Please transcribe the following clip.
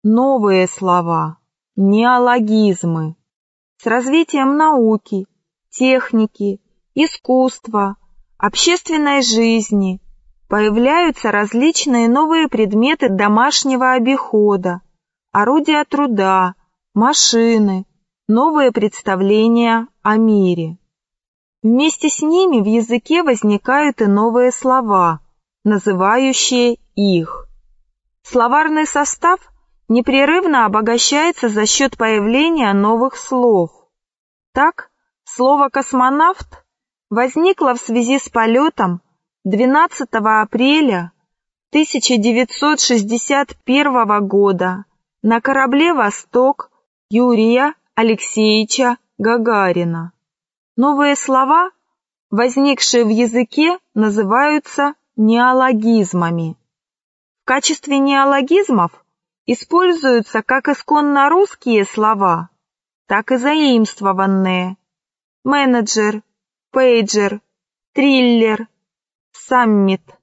новые слова, неологизмы. С развитием науки, техники, искусства, общественной жизни появляются различные новые предметы домашнего обихода, орудия труда, машины, новые представления о мире. Вместе с ними в языке возникают и новые слова, называющие их. Словарный состав непрерывно обогащается за счет появления новых слов. Так, слово «космонавт» возникло в связи с полетом 12 апреля 1961 года на корабле «Восток» Юрия Алексеевича Гагарина. Новые слова, возникшие в языке, называются неологизмами. В качестве неологизмов используются как исконно русские слова, так и заимствованные: менеджер, пейджер, триллер, саммит.